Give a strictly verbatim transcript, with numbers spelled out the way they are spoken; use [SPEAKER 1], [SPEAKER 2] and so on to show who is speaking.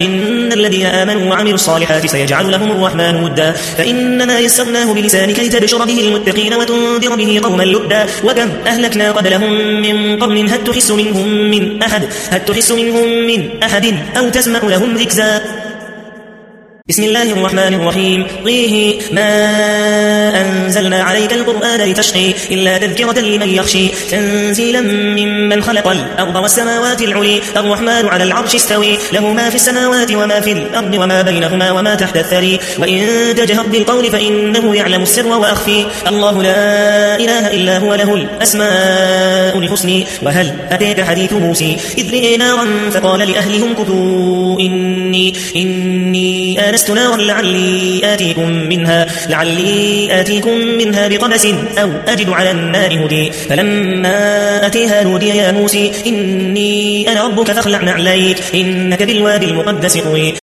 [SPEAKER 1] إن الذين آمنوا وعملوا الصالحات سيجعل لهم الرحمن ودا فإنما يسرناه بلسانك لتبشر به المتقين وتنذر به قوما لدا وكم أهلكنا قبلهم من قرن هل تحس منهم من أحد هل تحس منهم من أحد أو تسمع لهم ركزا. بسم الله الرحمن الرحيم قيه ما أنزلنا عليك القرآن لتشقي إلا تذكرة لمن يخشي تنزيلا ممن خلق الأرض والسماوات العلي الرحمن على العرش استوي له ما في السماوات وما في الأرض وما بينهما وما تحت الثري وإن تجهر بالقول فإنه يعلم السر وأخفي الله لا إله إلا هو له الأسماء الحسنى. وهل أتيك حديث موسى إذ رأى نارا فقال لأهلهم كثوا إني إني آنست نارا لعلي آتيكم منها لعلي آتيكم منها بقبس أو أجد على النار هدي فلما أتيها نودي يا موسى إني أنا ربك فاخلع نعليك إنك بالوادي المقدس طوي.